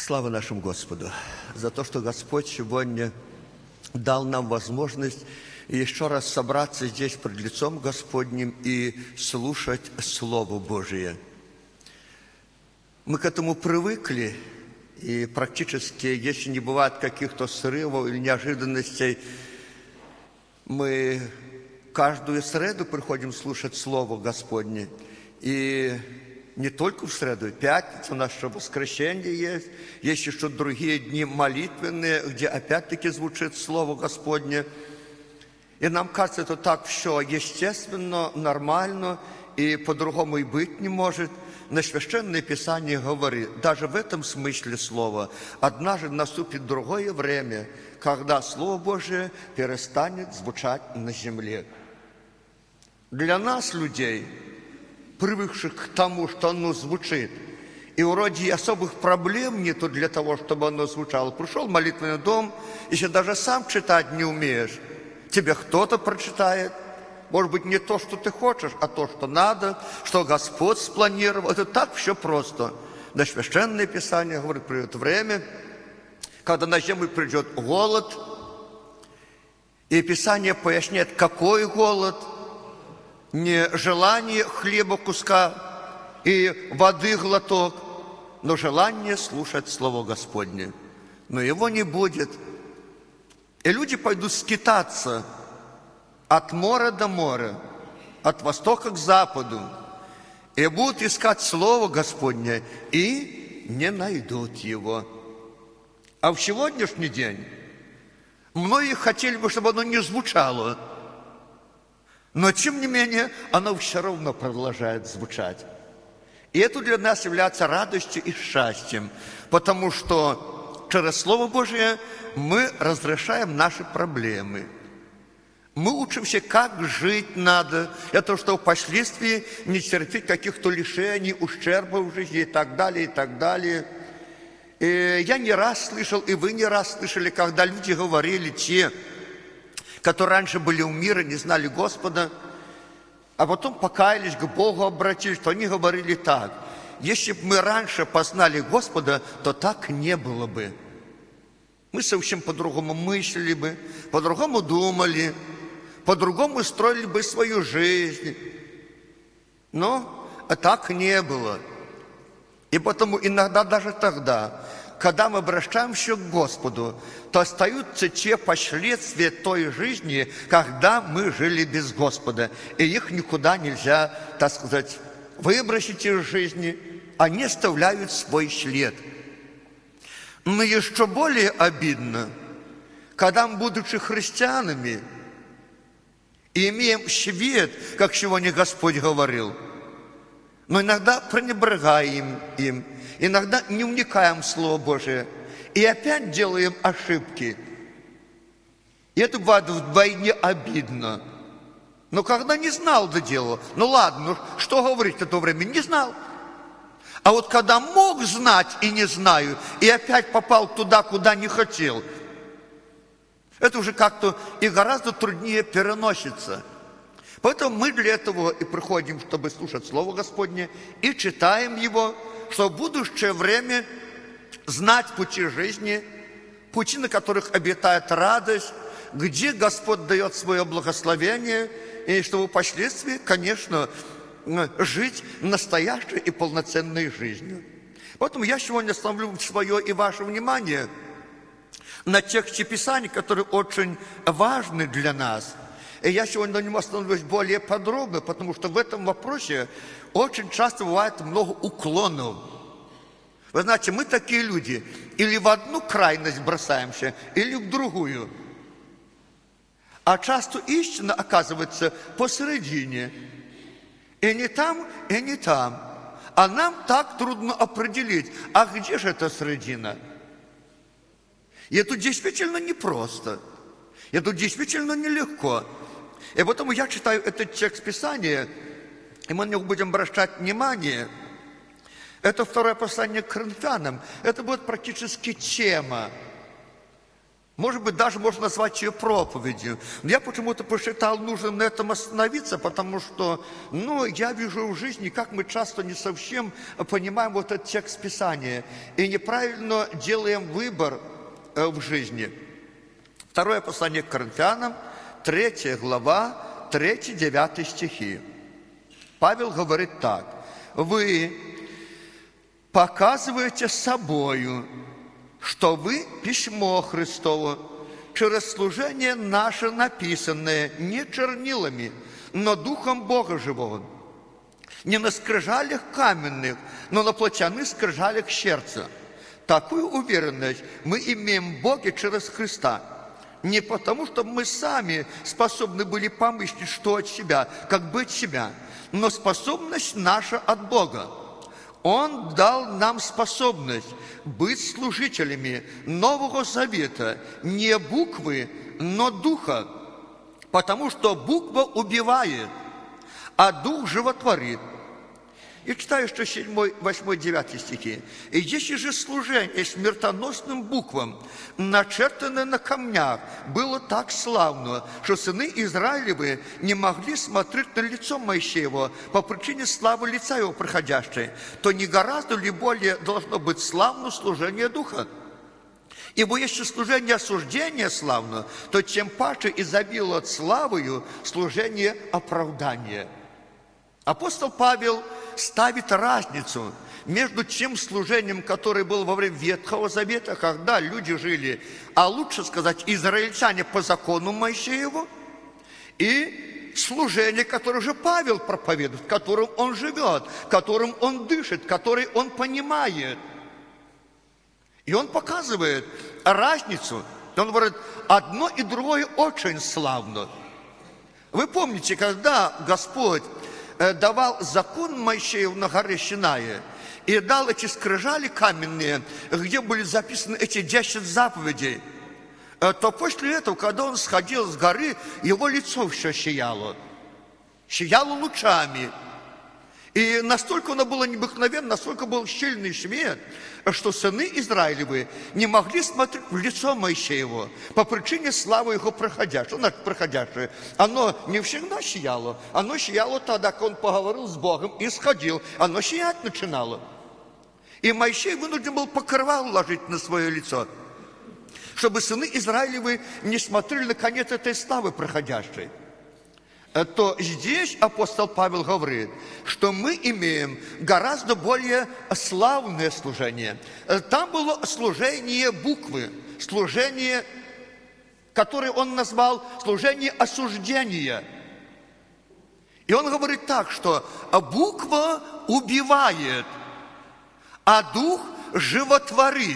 Слава нашему Господу за то, что Господь сегодня дал нам возможность еще раз собраться здесь пред лицом Господним и слушать Слово Божие. Мы к этому привыкли, и практически, если не бывает каких-то срывов или неожиданностей, мы каждую среду приходим слушать Слово Господне. И не только в среду, пятница, у нас еще воскресенье есть еще другие дни молитвенные, где опять-таки звучит Слово Господне. И нам кажется, это так все естественно, нормально, и по-другому и быть не может. Но Священное Писание говорит, даже в этом смысле слова, однажды наступит другое время, когда Слово Божие перестанет звучать на земле. Для нас, людей, привыкших к тому, что оно звучит, и вроде особых проблем нету для того, чтобы оно звучало. Пришел в молитвенный дом, если даже сам читать не умеешь, тебе кто-то прочитает. Может быть, не то, что ты хочешь, а то, что надо, что Господь спланировал. Это так все просто. Но Священное Писание говорит, придет время, когда на землю придет голод, и Писание поясняет, какой голод. Не желание хлеба куска и воды глоток, но желание слушать Слово Господне. Но его не будет. И люди пойдут скитаться от моря до моря, от востока к западу, и будут искать Слово Господне, и не найдут его. А в сегодняшний день многие хотели бы, чтобы оно не звучало, но, тем не менее, оно все равно продолжает звучать. И это для нас является радостью и счастьем, потому что через Слово Божие мы разрешаем наши проблемы. Мы учимся, как жить надо, для того, чтобы впоследствии не терпеть каких-то лишений, ущербов в жизни и так далее, и так далее. И я не раз слышал, и вы не раз слышали, когда люди говорили, те, которые раньше были у мира, не знали Господа, а потом покаялись, к Богу обратились, то они говорили так: если бы мы раньше познали Господа, то так не было бы. Мы совсем по-другому мыслили бы, по-другому думали, по-другому строили бы свою жизнь. Но так не было. И потому иногда даже тогда, когда мы обращаемся к Господу, то остаются те последствия той жизни, когда мы жили без Господа. И их никуда нельзя, так сказать, выбросить из жизни. Они оставляют свой след. Но еще более обидно, когда мы, будучи христианами, имеем свет, как сегодня Господь говорил, но иногда пренебрегаем им, иногда не вникаем в Слово Божие, и опять делаем ошибки. И это бывает вдвойне обидно. Но когда не знал до дела, ну ладно, ну что говорить в то время, не знал. А вот когда мог знать и не знаю, и опять попал туда, куда не хотел, это уже как-то и гораздо труднее переносится. Поэтому мы для этого и приходим, чтобы слушать Слово Господне, и читаем его, чтобы в будущее время знать пути жизни, пути, на которых обитает радость, где Господь дает свое благословение, и чтобы впоследствии, конечно, жить настоящей и полноценной жизнью. Поэтому я сегодня остановлю свое и ваше внимание на тексте Писания, которые очень важны для нас. И я сегодня на нем остановлюсь более подробно, потому что в этом вопросе очень часто бывает много уклонов. Вы знаете, мы такие люди, или в одну крайность бросаемся, или в другую. А часто истина оказывается посередине. И не там, и не там. А нам так трудно определить, а где же эта середина? И это действительно непросто. Это действительно нелегко. И поэтому я читаю этот текст Писания, и мы на него будем обращать внимание. Это второе послание к Коринфянам. Это будет практически тема Может быть, даже можно назвать ее проповедью. Но я почему-то посчитал нужным на этом остановиться, потому что, я вижу в жизни, как мы часто не совсем понимаем вот этот текст Писания и неправильно делаем выбор в жизни. Второе послание к Коринфянам, 3 глава, 3-9 стихи. Павел говорит так: «Вы показываете собою, что вы письмо Христово, через служение наше написанное не чернилами, но Духом Бога живого, не на скрижалях каменных, но на плотяных скрижалях сердца. Такую уверенность мы имеем в Боге через Христа. Не потому, что мы сами способны были помыслить, что от себя, как быть себя, но способность наша от Бога. Он дал нам способность быть служителями Нового Завета, не буквы, но Духа, потому что буква убивает, а Дух животворит». И читаю, что 7, 8, 9 стихи. «И если же служение смертоносным буквам, начертанное на камнях, было так славно, что сыны Израилевы не могли смотреть на лицо Моисеева по причине славы лица его проходящей, то не гораздо ли более должно быть славно служение Духа? Ибо если служение осуждения славно, то тем паче изобилует славою служение оправдания». Апостол Павел ставит разницу между тем служением, которое было во время Ветхого Завета, когда люди жили, а лучше сказать, израильтяне по закону Моисееву, и служение, которое же Павел проповедует, в котором он живет, которым он дышит, который он понимает. И он показывает разницу. Он говорит, одно и другое очень славно. Вы помните, когда Господь давал закон Моисееву на горе Синае и дал эти скрижали каменные, где были записаны эти 10 заповедей, то после этого, когда он сходил с горы, его лицо все сияло лучами. И настолько оно было необыкновенно, настолько был сильный свет, что сыны Израилевы не могли смотреть в лицо Моисеева по причине славы его проходящей. Что значит проходящее? Оно не всегда сияло. Оно сияло тогда, когда он поговорил с Богом и сходил. Оно сиять начинало. И Моисей вынужден был покрывало ложить на свое лицо, чтобы сыны Израилевы не смотрели на конец этой славы проходящей. То здесь апостол Павел говорит, что мы имеем гораздо более славное служение. Там было служение буквы, служение, которое он назвал служение осуждения. И он говорит так, что буква убивает, а дух животворит.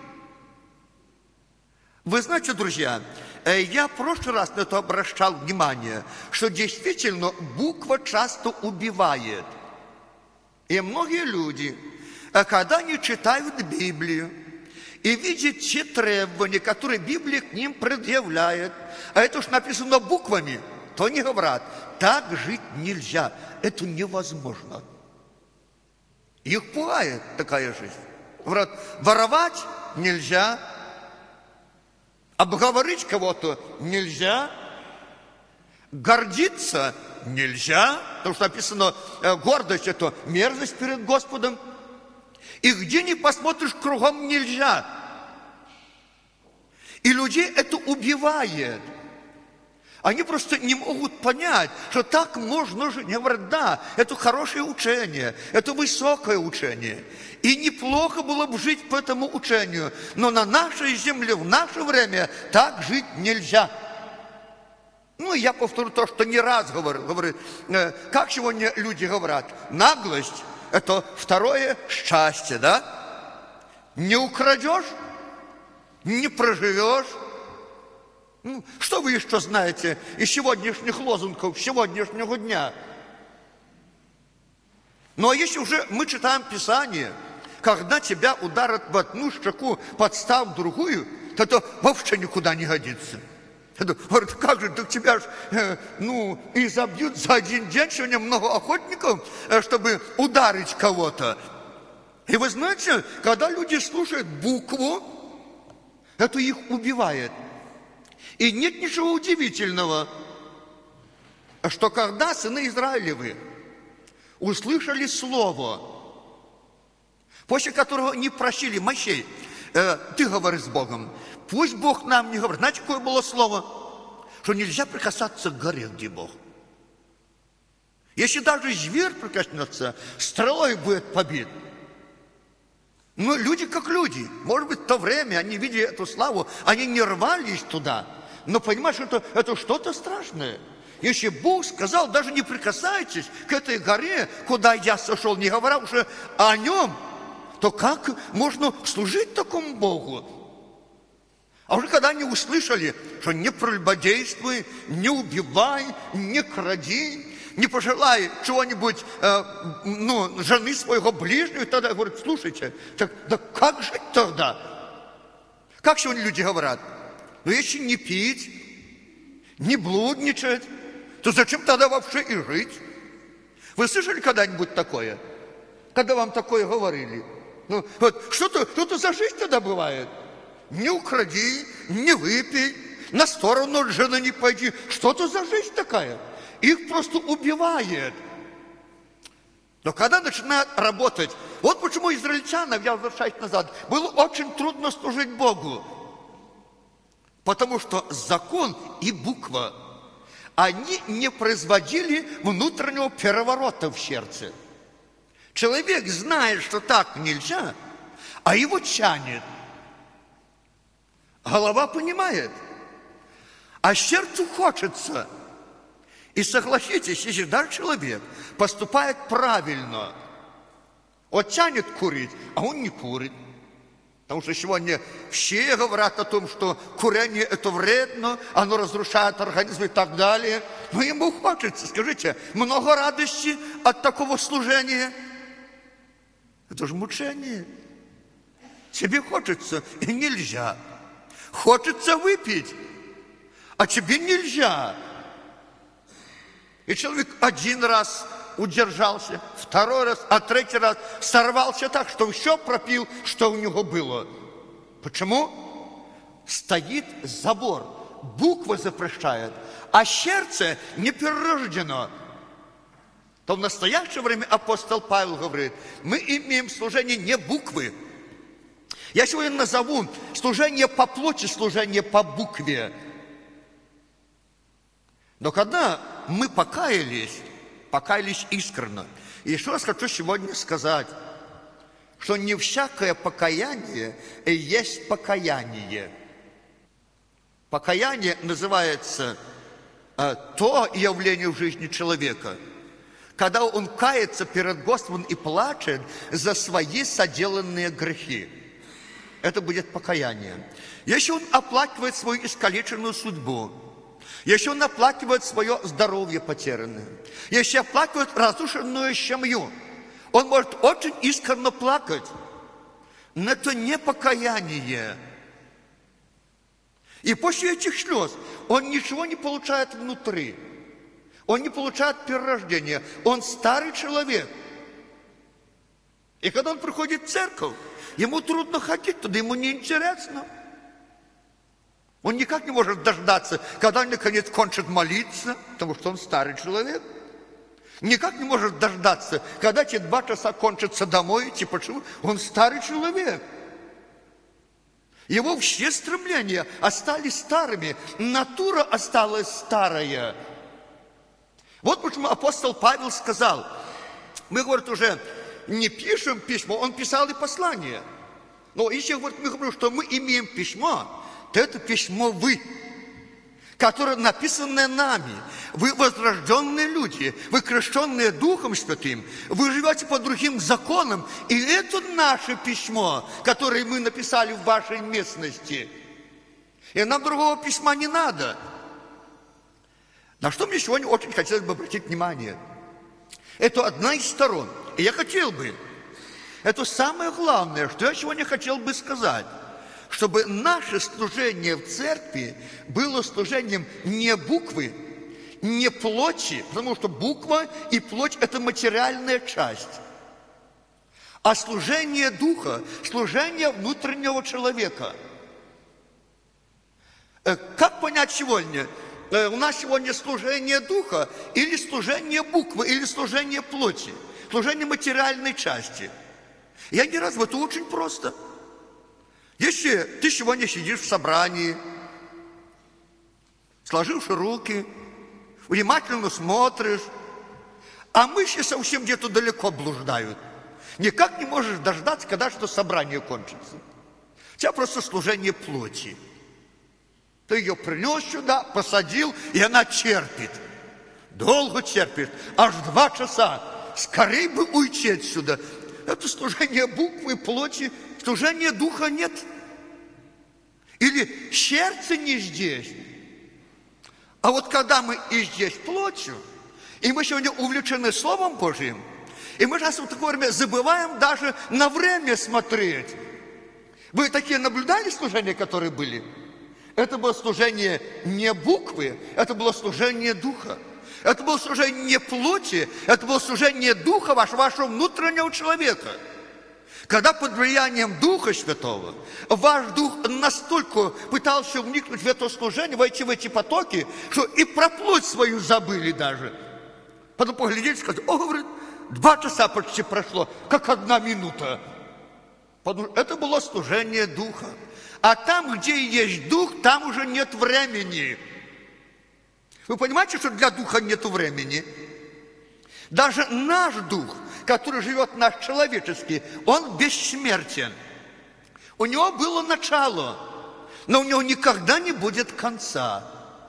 Вы знаете, друзья, я в прошлый раз на это обращал внимание, что действительно буква часто убивает. И многие люди, когда они читают Библию и видят те требования, которые Библия к ним предъявляет, а это уж написано буквами, то они говорят, так жить нельзя, это невозможно. Их пугает такая жизнь. Говорят, воровать нельзя, обговорить кого-то нельзя, гордиться нельзя, потому что написано, гордость – это мерзость перед Господом. И где ни посмотришь, кругом нельзя. И людей это убивает. Они просто не могут понять, что так можно жить. Я говорю, да, это хорошее учение, это высокое учение. И неплохо было бы жить по этому учению. Но на нашей земле, в наше время так жить нельзя. Я повторю то, что не раз говорил. Говорит, как сегодня люди говорят? Наглость – это второе счастье, да? Не украдешь, не проживешь. Что вы еще знаете из сегодняшних лозунгов, сегодняшнего дня? Ну, а если уже мы читаем Писание, когда тебя ударят в одну щеку, подстав другую, то это вообще никуда не годится. Говорят, как же, так тебя и забьют за один день, сегодня много охотников, чтобы ударить кого-то. И вы знаете, когда люди слушают букву, Это их убивает. И нет ничего удивительного, что когда сыны Израилевы услышали слово, после которого не просили: Мойсей, ты говори с Богом, пусть Бог нам не говорит. Знаете, какое было слово? Что нельзя прикасаться к горе, где Бог. Если даже зверь прикоснется, стрелой будет побит. Но люди как люди. Может быть, в то время они видели эту славу, они не рвались туда. Но понимаешь, это что-то страшное. Если Бог сказал: даже не прикасайтесь к этой горе, куда я сошел, не говоря уже о нем, то как можно служить такому Богу? А уже когда они услышали, что не прелюбодействуй, не убивай, не кради, не пожелай чего-нибудь, жены своего ближнего, тогда говорят: слушайте, да как жить тогда? Как сегодня люди говорят? Если не пить, не блудничать, то зачем тогда вообще и жить? Вы слышали когда-нибудь такое? Когда вам такое говорили? Что-то за жизнь тогда бывает. Не укради, не выпей, на сторону от жены не пойди. Что-то за жизнь такая. Их просто убивает. Но когда начинают работать, вот почему израильтянам, я возвращаюсь назад, было очень трудно служить Богу. Потому что закон и буква, они не производили внутреннего переворота в сердце. Человек знает, что так нельзя, а его тянет. Голова понимает, а сердцу хочется. И согласитесь, если даже человек поступает правильно, вот тянет курить, а он не курит. Потому что сегодня все говорят о том, что курение это вредно, оно разрушает организм и так далее. Но ему хочется, скажите, много радости от такого служения. Это же мучение. Тебе хочется, и нельзя. Хочется выпить, а тебе нельзя. И человек один раз удержался, второй раз, а третий раз сорвался так, что все пропил, что у него было. Почему? Стоит забор, буква запрещает, а сердце не перерождено. То в настоящее время апостол Павел говорит: мы имеем служение не буквы. Я сегодня назову служение по плоти, служение по букве. Но когда мы покаялись искренне. И еще раз хочу сегодня сказать, что не всякое покаяние есть покаяние. Покаяние называется то явление в жизни человека, когда он кается перед Господом и плачет за свои соделанные грехи. Это будет покаяние. Если он оплакивает свою искалеченную судьбу, если он оплакивает свое здоровье потерянное, если оплакивает разрушенную семью, он может очень искренне плакать, но это не покаяние. И после этих слез он ничего не получает внутри. Он не получает перерождения. Он старый человек. И когда он приходит в церковь, ему трудно ходить туда, ему неинтересно. Он никак не может дождаться, когда он наконец кончит молиться, потому что он старый человек. Никак не может дождаться, когда эти 2 часа кончатся домой идти. Почему? Он старый человек. Его все стремления остались старыми, натура осталась старая. Вот почему апостол Павел сказал, мы, говорит, уже не пишем письмо, он писал и послание. Но если, говорит, мы говорим, что мы имеем письмо, то это письмо вы, которое написано нами. Вы возрожденные люди, вы крещенные Духом Святым, вы живете по другим законам, и это наше письмо, которое мы написали в вашей местности. И нам другого письма не надо. На что мне сегодня очень хотелось бы обратить внимание. Это одна из сторон. И я хотел бы, это самое главное, что я сегодня хотел бы сказать, чтобы наше служение в церкви было служением не буквы, не плоти, потому что буква и плоть – это материальная часть, а служение духа, служение внутреннего человека. Как понять сегодня? У нас сегодня служение духа или служение буквы, или служение плоти, служение материальной части. Я не раз, это очень просто. Если ты сегодня сидишь в собрании, сложивши руки, внимательно смотришь, а мысли совсем где-то далеко блуждают, никак не можешь дождаться, когда что собрание кончится. У тебя просто служение плоти. Ты ее принес сюда, посадил, и она терпит. Долго терпит, аж 2 часа. Скорей бы уйти отсюда. Это служение буквы, плоти, служения духа нет. Или сердце не здесь. А вот когда мы и здесь плотью, и мы сегодня увлечены Словом Божьим, и мы сейчас в такое время забываем даже на время смотреть. Вы такие наблюдали служения, которые были? Это было служение не буквы, это было служение духа. Это было служение не плоти, это было служение духа вашего внутреннего человека. Когда под влиянием Духа Святого ваш дух настолько пытался вникнуть в это служение, войти в эти потоки, что и про плоть свою забыли даже. Потом поглядели и сказали: о, говорит, 2 часа почти прошло, как 1 минута. Это было служение духа. А там, где есть дух, там уже нет времени. Вы понимаете, что для духа нет времени? Даже наш дух, который живет наш человеческий, он бессмертен. У него было начало, но у него никогда не будет конца.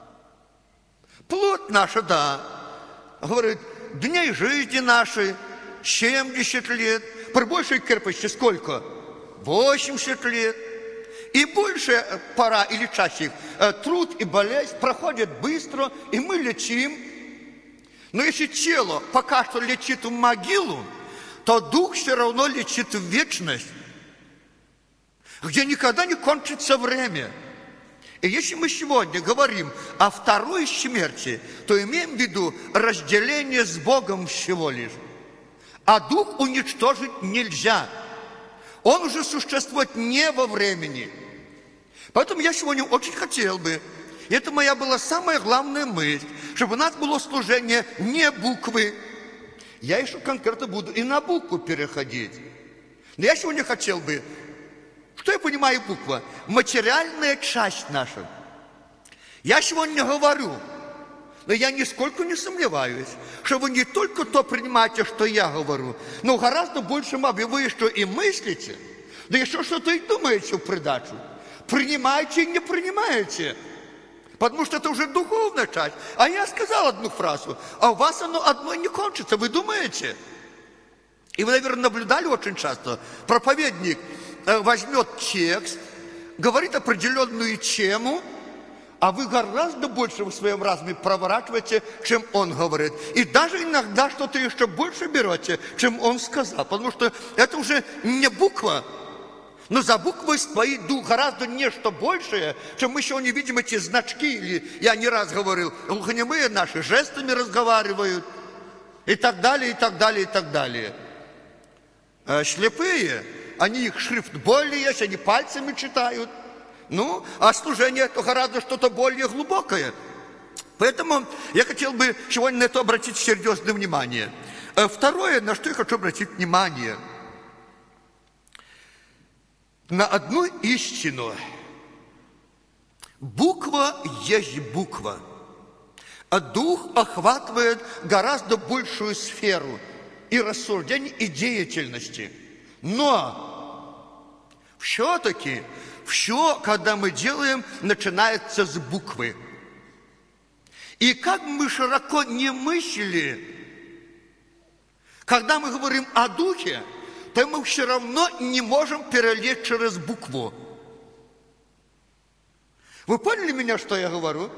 Плоть наша, да, говорит, дней жизни нашей 70 лет, при большей крепости сколько? 80 лет. И большая пора или часик, труд и болезнь проходят быстро, и мы лечим. Но если тело пока что лечит в могилу, то дух все равно лечит в вечность, где никогда не кончится время. И если мы сегодня говорим о второй смерти, то имеем в виду разделение с Богом всего лишь. А дух уничтожить нельзя. Он уже существует не во времени. Поэтому я сегодня очень хотел бы, и это моя была самая главная мысль, чтобы у нас было служение не буквы. Я еще конкретно буду и на букву переходить. Но я сегодня хотел бы, что я понимаю буква? Материальная часть наша. Я сегодня говорю, но я нисколько не сомневаюсь, что вы не только то принимаете, что я говорю, но гораздо больше вы что и мыслите, да еще что-то и думаете в придачу. Принимаете и не принимаете, потому что это уже духовная часть. А я сказал одну фразу, а у вас оно одно не кончится, вы думаете? И вы, наверное, наблюдали очень часто, проповедник возьмет текст, говорит определенную тему, а вы гораздо больше в своем разуме проворачиваете, чем он говорит. И даже иногда что-то еще больше берете, чем он сказал. Потому что это уже не буква, но за буквой стоит дух гораздо нечто большее, чем мы сегодня видим эти значки. Или, я не раз говорил, глухонемые наши жестами разговаривают. И так далее, и так далее, и так далее. А слепые, они их шрифт более есть, они пальцами читают. Ну, а служение это гораздо что-то более глубокое. Поэтому я хотел бы сегодня на это обратить серьезное внимание. Второе, на что я хочу обратить внимание. На одну истину. Буква есть буква. А дух охватывает гораздо большую сферу и рассуждений, и деятельности. Но все-таки все, когда мы делаем, начинается с буквы. И как мы широко не мыслили, когда мы говорим о духе, то мы все равно не можем перелезть через букву. Вы поняли меня, что я говорю?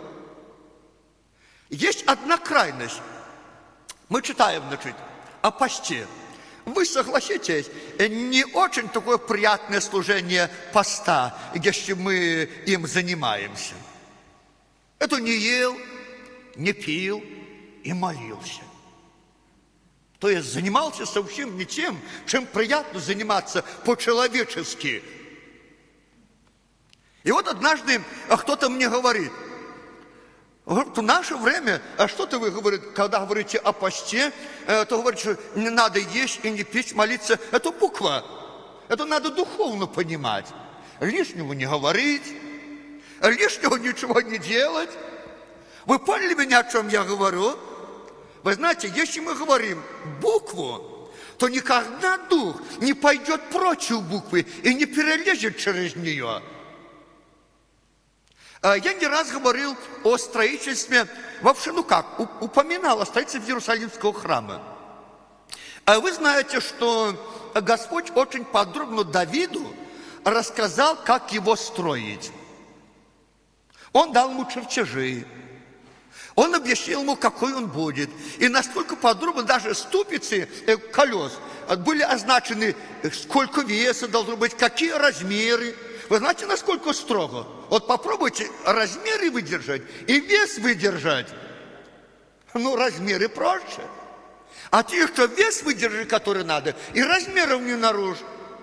Есть одна крайность. Мы читаем, значит, о посте. Вы согласитесь, не очень такое приятное служение поста, если мы им занимаемся. Это не ел, не пил и молился. То есть занимался совсем не тем, чем приятно заниматься по-человечески. И вот однажды кто-то мне говорит: в наше время, а что-то вы говорите, когда говорите о посте, то говорите, что не надо есть и не пить, молиться. Это буква. Это надо духовно понимать. Лишнего не говорить, лишнего ничего не делать. Вы поняли меня, о чем я говорю? Вы знаете, если мы говорим букву, то никогда дух не пойдет прочь у буквы и не перелезет через нее. Я не раз говорил о строительстве, вообще, упоминал о строительстве Иерусалимского храма. Вы знаете, что Господь очень подробно Давиду рассказал, как его строить. Он дал ему чертежи, он объяснил ему, какой он будет. И насколько подробно даже ступицы колес были означены, сколько веса должно быть, какие размеры. Вы знаете, насколько строго? Вот попробуйте размеры выдержать и вес выдержать. Размеры проще. А ты что, вес выдержи, который надо, и размеров не нарушь.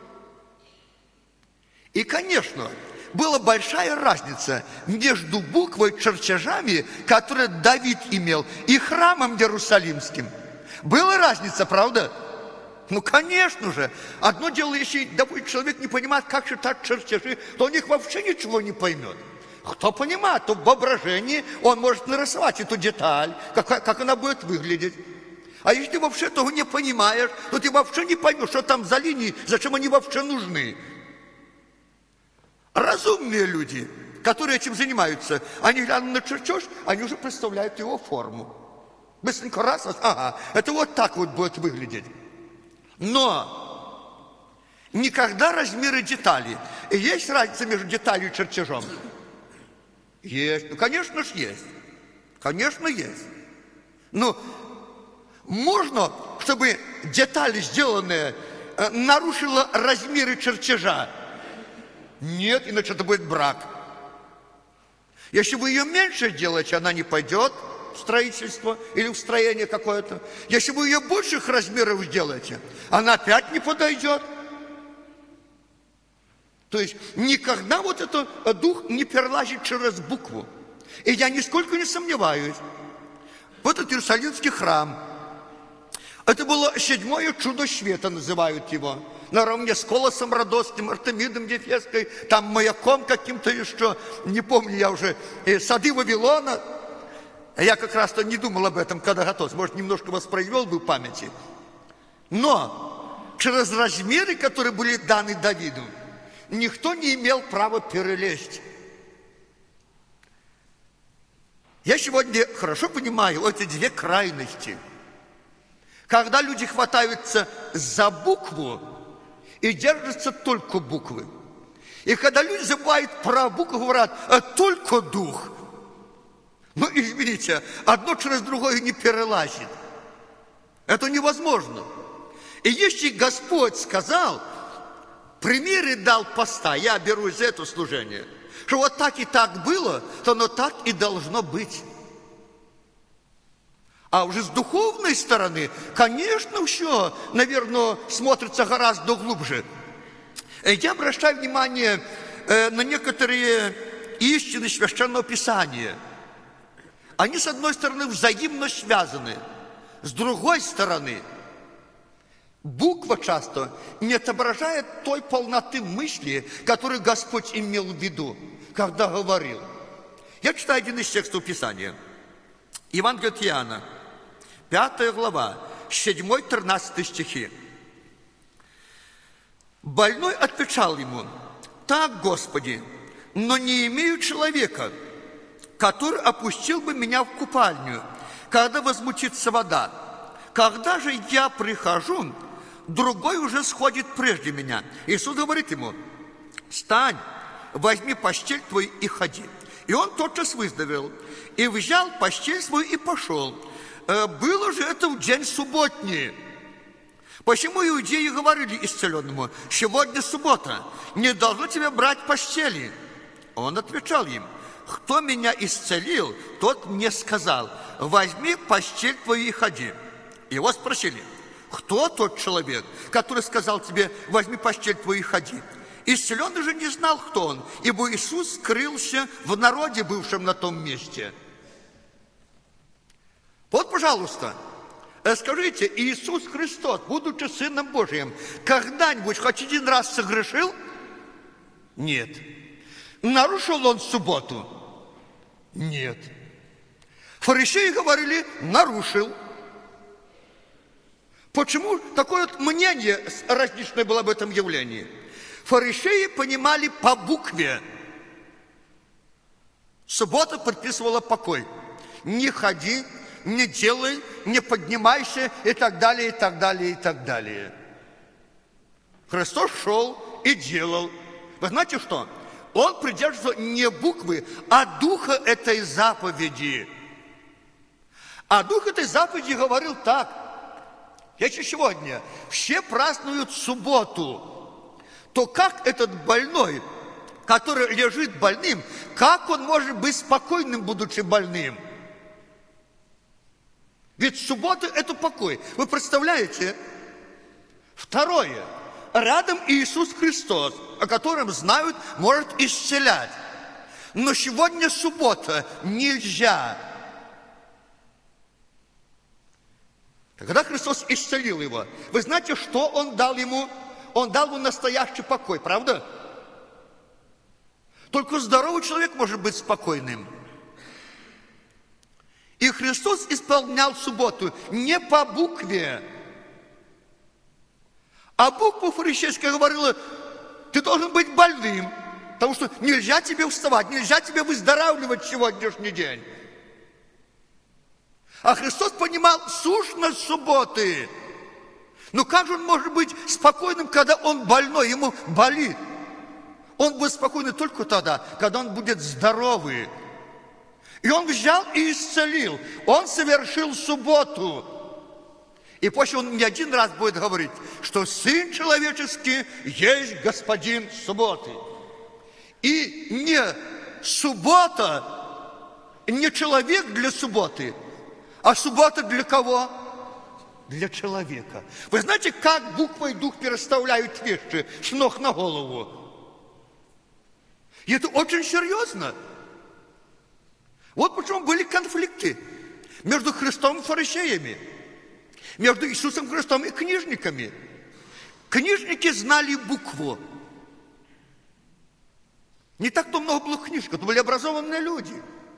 И, конечно, была большая разница между буквой, чертежами, которые Давид имел, и храмом Иерусалимским. Была разница, правда? Конечно же. Одно дело, если, допустим, человек не понимает, как читать чертежи, то он их вообще ничего не поймет. Кто понимает, то в воображении он может нарисовать эту деталь, как она будет выглядеть. А если ты вообще того не понимаешь, то ты вообще не поймешь, что там за линии, зачем они вообще нужны. Разумные люди, которые этим занимаются, они глянут на чертеж, они уже представляют его форму. Быстренько раз, это вот так вот будет выглядеть. Но никогда размеры деталей. И есть разница между деталью и чертежом? Есть. Конечно же есть. Конечно, есть. Можно, чтобы деталь, сделанная, нарушила размеры чертежа? Нет, иначе это будет брак. Если вы ее меньше делаете, она не пойдет в строительство или в строение какое-то. Если вы ее больших размеров сделаете, она опять не подойдет. То есть никогда вот этот дух не перелазит через букву. И я нисколько не сомневаюсь. Вот этот Иерусалимский храм. Это было 7-е чудо света, называют его. Наравне с Колосом Родосским, Артемидом Ефесской, там маяком каким-то еще, не помню я уже, сады Вавилона. Я как раз-то не думал об этом, когда готовился. Может, немножко воспроизвел бы в памяти. Но через размеры, которые были даны Давиду, никто не имел права перелезть. Я сегодня хорошо понимаю эти две крайности. Когда люди хватаются за букву и держатся только буквы. И когда люди забывают про букву, говорят, только дух. Извините, одно через другое не перелазит. Это невозможно. И если Господь сказал, примеры дал поста, я берусь за это служение, что вот так и так было, то оно так и должно быть. А уже с духовной стороны, конечно, все, наверное, смотрится гораздо глубже. Я обращаю внимание на некоторые истины Священного Писания. Они, с одной стороны, взаимно связаны. С другой стороны, буква часто не отображает той полноты мысли, которую Господь имел в виду, когда говорил. Я читаю один из текстов Писания. Евангелие от Иоанна, 5 глава, 7-13 стихи. Больной отвечал ему: так, Господи, но не имею человека, который опустил бы меня в купальню, когда возмутится вода. Когда же я прихожу, другой уже сходит прежде меня. Иисус говорит ему: встань, возьми постель твою и ходи. И он тотчас выздоровел, и взял постель свою и пошел. Было же это в день субботний. Почему иудеи говорили исцеленному: сегодня суббота, не должно тебе брать постели? Он отвечал им: кто меня исцелил, тот мне сказал: возьми постель твою и ходи. Его спросили: кто тот человек, который сказал тебе: возьми постель твою и ходи? Исцеленный же не знал, кто он, ибо Иисус скрылся в народе, бывшем на том месте. Вот, пожалуйста, скажите, Иисус Христос, будучи Сыном Божиим, когда-нибудь хоть один раз согрешил? Нет. Нарушил он субботу? Нет. Фарисеи говорили, нарушил. Почему такое вот мнение различное было об этом явлении? Фарисеи понимали по букве. Суббота предписывала покой. Не ходи, не делай, не поднимайся и так далее, и так далее, и так далее. Христос шел и делал. Вы знаете что? Он придерживался не буквы, а духа этой заповеди. А дух этой заповеди говорил так. Если сегодня все празднуют субботу, то как этот больной, который лежит больным, как он может быть спокойным, будучи больным? Ведь суббота – это покой. Вы представляете? Второе. Рядом Иисус Христос, о котором знают, может исцелять. Но сегодня суббота, нельзя. Когда Христос исцелил его, вы знаете, что Он дал ему? Он дал ему настоящий покой, правда? Только здоровый человек может быть спокойным. И Христос исполнял субботу не по букве, а буква фарисейская говорила, ты должен быть больным, потому что нельзя тебе вставать, нельзя тебе выздоравливать в сегодняшний день. А Христос понимал сущность субботы. Но как же он может быть спокойным, когда он больной, ему болит? Он будет спокойный только тогда, когда он будет здоровый. И он взял и исцелил. Он совершил субботу. И после он не один раз будет говорить, что Сын Человеческий есть Господин субботы. И не суббота, не человек для субботы, а суббота для кого? Для человека. Вы знаете, как буква и дух переставляют вещи с ног на голову? И это очень серьезно. Вот почему были конфликты между Христом и фарисеями, между Иисусом Христом и книжниками. Книжники знали букву. Не так-то много было книжников, это были образованные люди.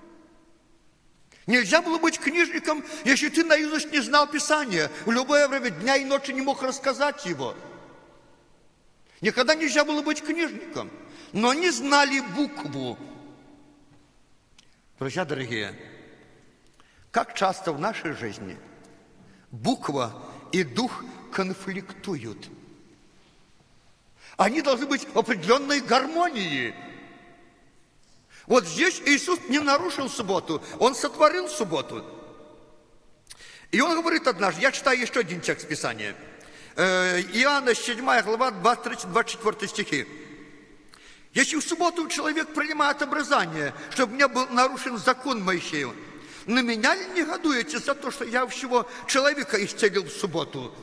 Нельзя было быть книжником, если ты наизусть не знал Писания. В любое время дня и ночи не мог рассказать его. Никогда нельзя было быть книжником. Но они знали букву. Друзья дорогие, как часто в нашей жизни буква и дух конфликтуют. Они должны быть в определенной гармонии. Вот здесь Иисус не нарушил субботу, Он сотворил субботу. И Он говорит однажды, я читаю еще один текст Писания. Иоанна 7 глава, 23-24 стихи. Если в субботу человек принимает обрезание, чтобы не был нарушен закон Моисеев, на меня ли негодуете за то, что я всего человека исцелил в субботу?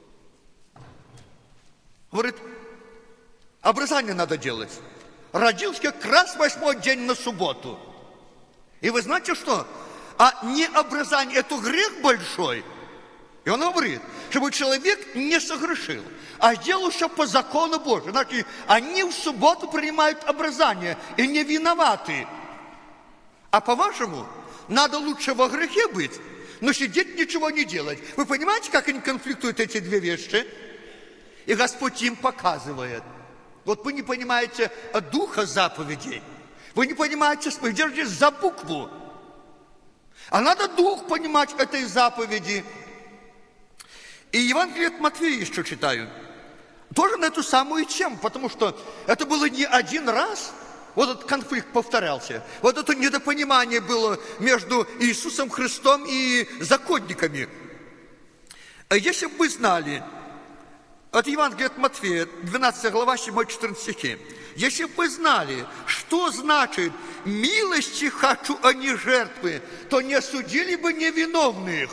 Говорит, обрезание надо делать. Родился как раз 8-й день на субботу. И вы знаете что? А не обрезание, это грех большой. И он говорит, чтобы человек не согрешил, а сделал все по закону Божию. Значит, они в субботу принимают обрезание и не виноваты. А по-вашему, надо лучше во грехе быть, но сидеть ничего не делать. Вы понимаете, как они конфликтуют, эти две вещи? И Господь им показывает. Вот вы не понимаете духа заповедей. Вы не понимаете, вы держитесь за букву. А надо дух понимать этой заповеди. И Евангелие от Матфея еще читаю. Тоже на эту самую тему, потому что это было не один раз. Вот этот конфликт повторялся. Вот это недопонимание было между Иисусом Христом и законниками. Если бы вы знали, от Евангелия от Матфея, 12 глава, 7-14 стихи. Если бы вы знали, что значит «милости хочу, а не жертвы», то не осудили бы невиновных.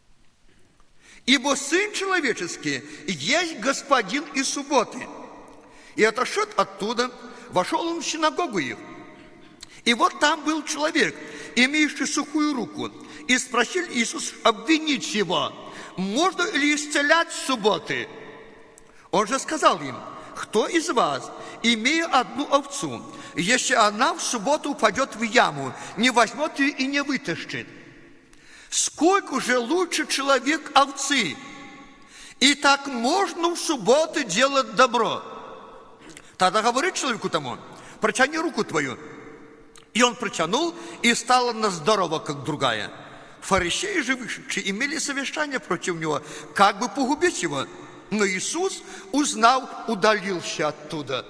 Ибо Сын Человеческий есть Господин и субботы. И отошед оттуда, вошел он в синагогу их. И вот там был человек, имеющий сухую руку. И спросил Иисус обвинить его, можно ли исцелять с субботы? Он же сказал им, кто из вас, имея одну овцу, если она в субботу упадет в яму, не возьмет ее и не вытащит? Сколько же лучше человек овцы? И так можно в субботу делать добро. Тогда говорит человеку тому, протяни руку твою. И он протянул, и стала она здорова, как другая. Фарисеи же вышедшие имели совещание против него, как бы погубить его. Но Иисус, узнав, удалился оттуда.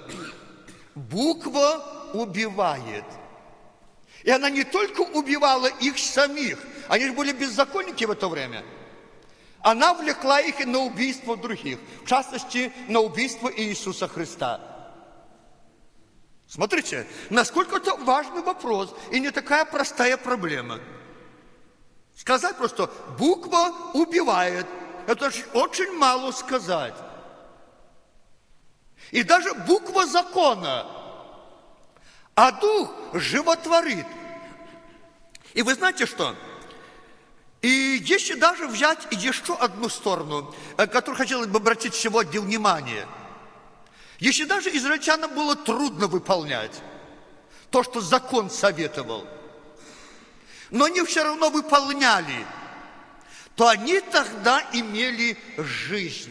Буква убивает. И она не только убивала их самих, они же были беззаконники в это время. Она влекла их и на убийство других, в частности, на убийство Иисуса Христа. Смотрите, насколько это важный вопрос и не такая простая проблема. Сказать просто, буква убивает, это же очень мало сказать. И даже буква закона, а дух животворит. И вы знаете что? И если даже взять еще одну сторону, которую хотелось бы обратить сегодня внимание. Если даже израильтянам было трудно выполнять то, что закон советовал, но они все равно выполняли, то они тогда имели жизнь.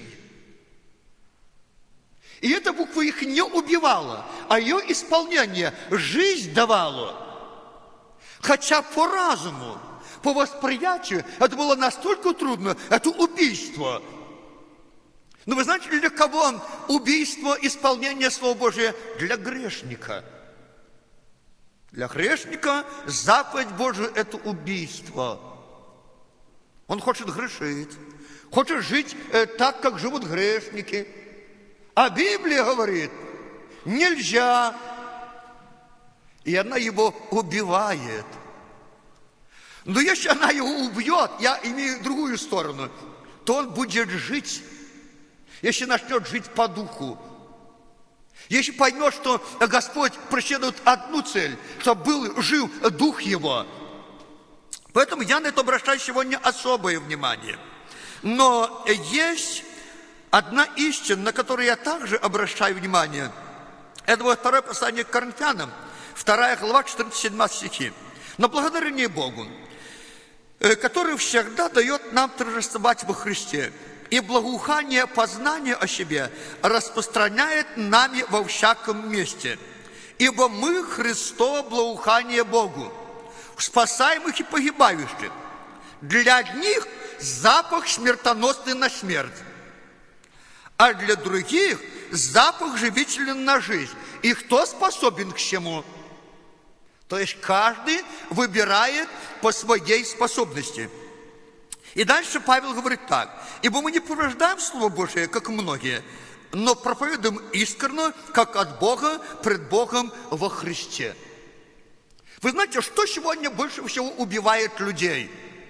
И эта буква их не убивала, а ее исполнение жизнь давало. Хотя по разуму, по восприятию это было настолько трудно, это убийство. Но вы знаете, для кого убийство, исполнение Слова Божия? Для грешника. Для грешника заповедь Божия – это убийство. Он хочет грешить, хочет жить так, как живут грешники. А Библия говорит, нельзя. И она его убивает. Но если она его убьет, я имею другую сторону, то он будет жить. Если начнет жить по духу, если поймет, что Господь преследует одну цель, чтобы жил дух его. Поэтому я на это обращаю сегодня особое внимание. Но есть одна истина, на которую я также обращаю внимание. Это вот второе послание к Коринфянам, 2 глава, 14-17 стихи. Но благодарение Богу, который всегда дает нам торжествовать во Христе, и благоухание познания о себе распространяет нами во всяком месте. Ибо мы Христово благоухание Богу, спасаемых и погибающих. Для них запах смертоносный на смерть, а для других запах живительный на жизнь. И кто способен к чему? То есть каждый выбирает по своей способности. И дальше Павел говорит так. Ибо мы не порождаем Слово Божие, как многие, но проповедуем искренне, как от Бога, пред Богом во Христе. Вы знаете, что сегодня больше всего убивает людей?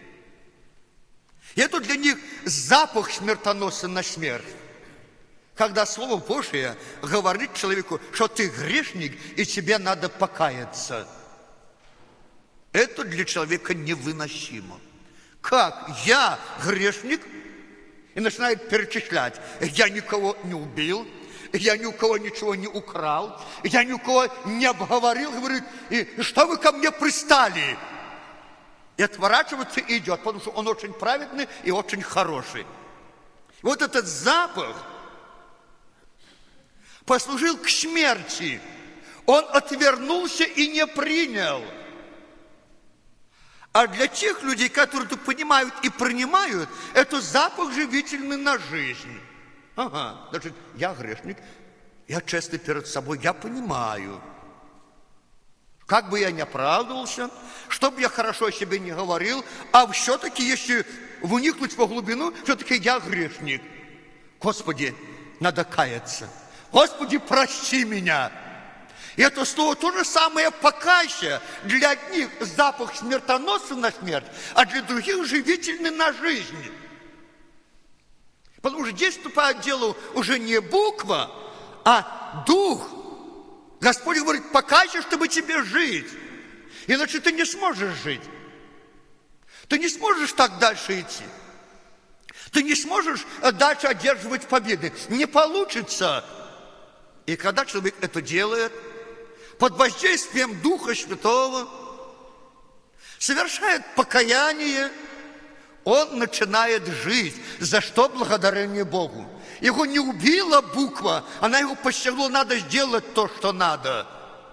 И это для них запах смертоносный на смерть. Когда Слово Божие говорит человеку, что ты грешник, и тебе надо покаяться. Это для человека невыносимо. Как? Я грешник? И начинает перечислять. Я никого не убил, я ни у кого ничего не украл, я ни у кого не обговорил. Говорит, и что вы ко мне пристали? И отворачивается и идет, потому что он очень праведный и очень хороший. Вот этот запах послужил к смерти. Он отвернулся и не принял. А для тех людей, которые это понимают и принимают, это запах живительный на жизнь. Ага, значит, я грешник, я честный перед собой, я понимаю. Как бы я ни оправдывался, что бы я хорошо о себе не говорил, а все-таки, если вникнуть во глубину, все-таки я грешник. Господи, надо каяться. Господи, прости меня. И это слово то же самое покайся. Для одних запах смертоносный на смерть, а для других живительный на жизнь. Потому что здесь вступает в дело уже не буква, А дух, Господь говорит, покайся, чтобы тебе жить. Иначе ты не сможешь жить. Ты не сможешь так дальше идти. Ты не сможешь дальше одерживать победы. Не получится. И когда человек это делает, под воздействием Духа Святого, совершает покаяние, он начинает жить. За что? Благодарение Богу. Его не убила буква, она его подстегнула, надо сделать то, что надо.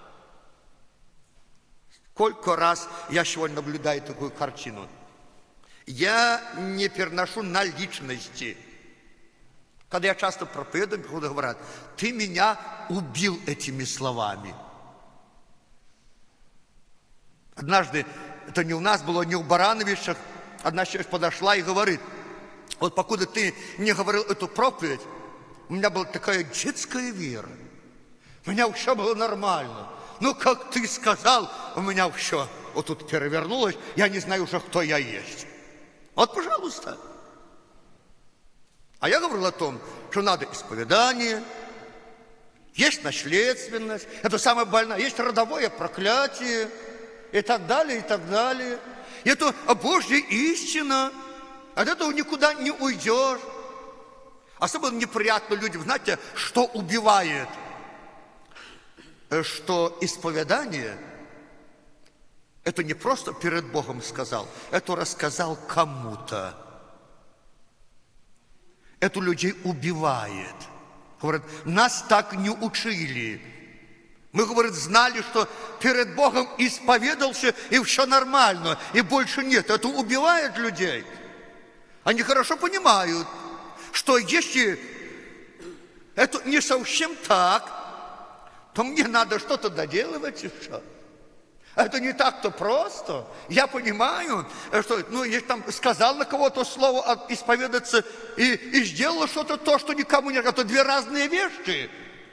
Сколько раз я сегодня наблюдаю такую картину. Я не переношу на личности. Когда я часто проповедую, когда говорят, ты меня убил этими словами. Однажды, это не у нас было, не у Барановичах, одна человек подошла и говорит, вот покуда ты не говорил эту проповедь, у меня была такая детская вера. У меня все было нормально. Ну, как ты сказал, у меня все вот тут перевернулось, я не знаю уже, кто я есть. Вот, пожалуйста. А я говорил о том, что надо исповедание, есть наследственность, это самое больное, есть родовое проклятие, и так далее, и так далее. И это Божья истина, от этого никуда не уйдешь. Особенно неприятно людям, знаете, что убивает? Что исповедание, это не просто перед Богом сказал, это рассказал кому-то. Это людей убивает. Говорят, нас так не учили. Мы, говорит, знали, что перед Богом исповедался, и все нормально, и больше нет. Это убивает людей. Они хорошо понимают, что если это не совсем так, то мне надо что-то доделывать и все. Это не так-то просто. Я понимаю, что, если там сказал на кого-то слово исповедаться и сделал что-то то, что никому не... Это две разные вещи.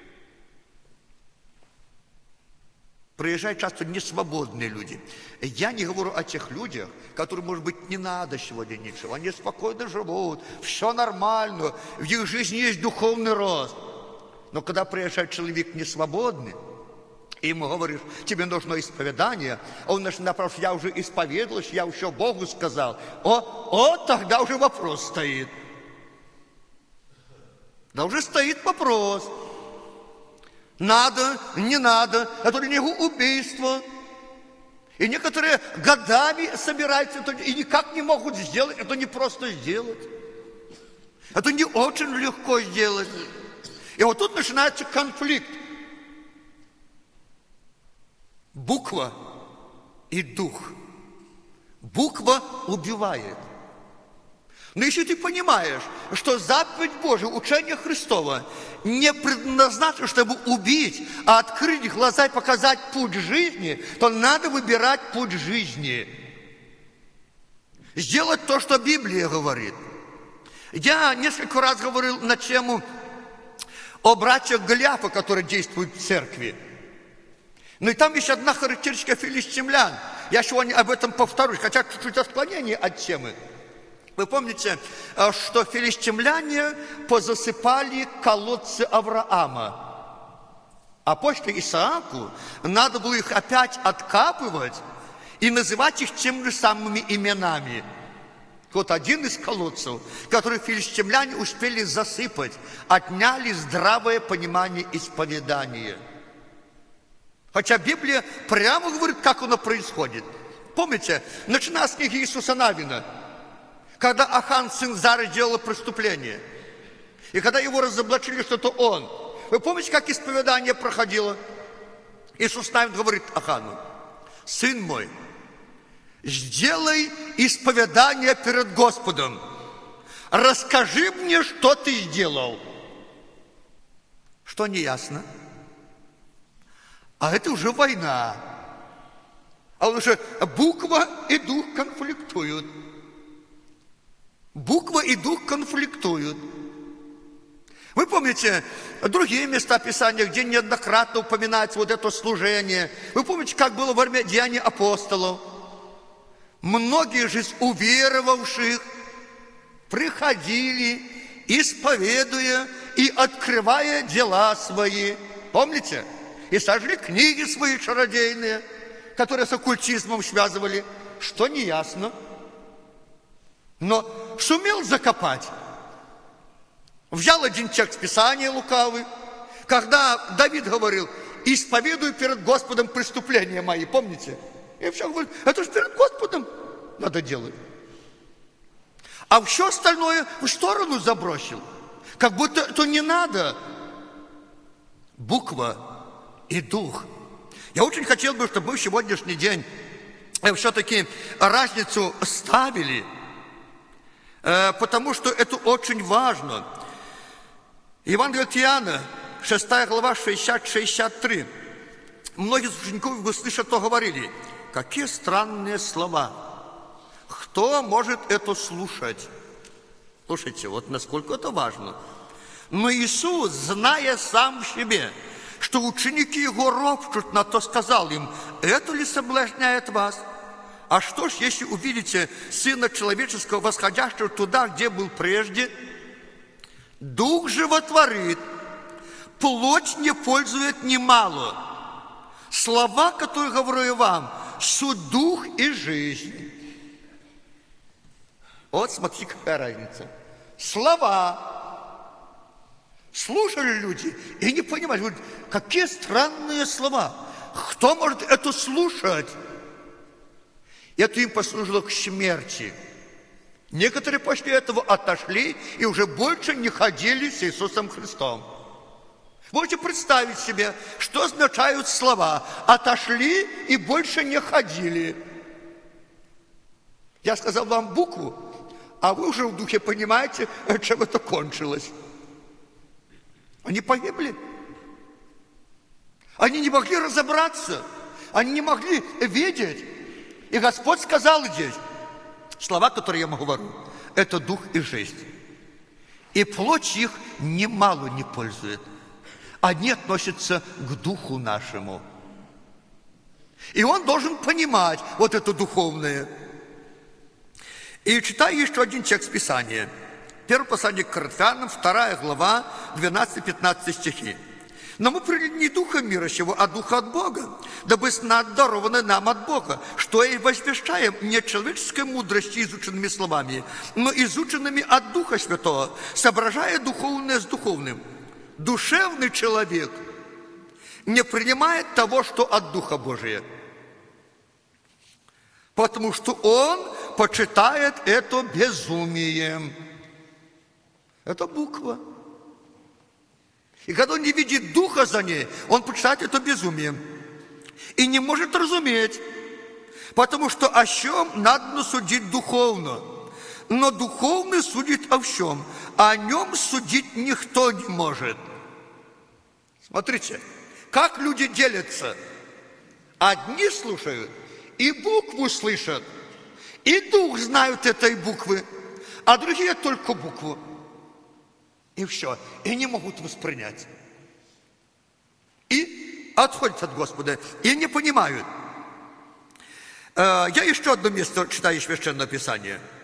Приезжают часто несвободные люди. Я не говорю о тех людях, которым, может быть, не надо сегодня ничего. Они спокойно живут, все нормально, в их жизни есть духовный рост. Но когда приезжает человек несвободный, и ему говоришь, тебе нужно исповедание, а он начинает спрашивать, я уже исповедовался, я еще Богу сказал. Тогда уже вопрос стоит. Да уже стоит вопрос. Надо, не надо, это для него убийство. И некоторые годами собираются и никак не могут сделать. Это не просто сделать. Это не очень легко сделать. И вот тут начинается конфликт. Буква и дух. Буква убивает. Но если ты понимаешь, что заповедь Божия, учение Христова не предназначено, чтобы убить, а открыть глаза и показать путь жизни, то надо выбирать путь жизни. Сделать то, что Библия говорит. Я несколько раз говорил на тему о братьях Голиафа, которые действуют в церкви. Ну и там есть одна характеристика филистимлян. Я сегодня об этом повторюсь, хотя чуть-чуть отклонение от темы. Вы помните, что филистимляне позасыпали колодцы Авраама. А после Исааку надо было их опять откапывать и называть их теми же самыми именами. Вот один из колодцев, который филистимляне успели засыпать, отняли здравое понимание исповедания. Хотя Библия прямо говорит, как оно происходит. Помните, начиная с книги Иисуса Навина, когда Ахан, сын Зары, делал преступление, и когда его разоблачили, что это он. Вы помните, как исповедание проходило? Иисус Навин говорит Ахану, сын мой, сделай исповедание перед Господом. Расскажи мне, что ты сделал. Что не ясно? А это уже война. А уже буква и дух конфликтуют. Буква и дух конфликтуют. Вы помните другие места Писания, где неоднократно упоминается вот это служение. Вы помните, как было во время Деяний апостолов? Многие же из уверовавших приходили исповедуя и открывая дела свои. Помните? И сожгли книги свои чародейные, которые с оккультизмом связывали, что неясно. Но сумел закопать. Взял один текст Писания лукавый, когда Давид говорил: исповедую перед Господом преступления мои, помните? И все говорит: это же перед Господом надо делать. А все остальное в сторону забросил. Как будто это не надо. Буква и дух. Я очень хотел бы, чтобы мы в сегодняшний день все-таки разницу ставили, потому что это очень важно. Евангелие от Иоанна, 6 глава, 60-63. Многие из учеников, вы слышали, то говорили: какие странные слова. Кто может это слушать? Слушайте, вот насколько это важно. Но Иисус, зная сам в себе, что ученики Его ропщут на то, сказал им: это ли соблазняет вас? А что ж, если увидите Сына Человеческого, восходящего туда, где был прежде? Дух животворит, плоть не пользует немало. Слова, которые говорю я вам, суть дух и жизнь. Вот смотрите, какая разница. Слова. Слушали люди и не понимали. Говорят: какие странные слова. Кто может это слушать? Это им послужило к смерти. Некоторые после этого отошли и уже больше не ходили с Иисусом Христом. Можете представить себе, что означают слова: отошли и больше не ходили. Я сказал вам букву, а вы уже в духе понимаете, чем это кончилось. Они погибли. Они не могли разобраться. Они не могли видеть. И Господь сказал здесь слова, которые я вам говорю: это дух и жизнь. И плоть их немало не пользует. Они относятся к духу нашему. И он должен понимать вот это духовное. И читаю еще один текст Писания. Первое послание к Коринфянам, 2 глава, 12-15 стихи. Но мы приняли не духа мира сего, а духа от Бога, дабы дарованы нам от Бога, что и возвещаем не человеческой мудростью, изученными словами, но изученными от Духа Святого, соображая духовное с духовным. Душевный человек не принимает того, что от Духа Божия, потому что он почитает это безумием. Это буква. И когда он не видит Духа за ней, он почитает это безумием. И не может разуметь, потому что о чем надо судить духовно. Но духовный судит о всем, а о нем судить никто не может. Смотрите, как люди делятся. Одни слушают, и букву слышат, и дух знают этой буквы, а другие только букву. И все, и не могут воспринять. И отходят от Господа, и не понимают. Я еще одно место читаю Священное Писание.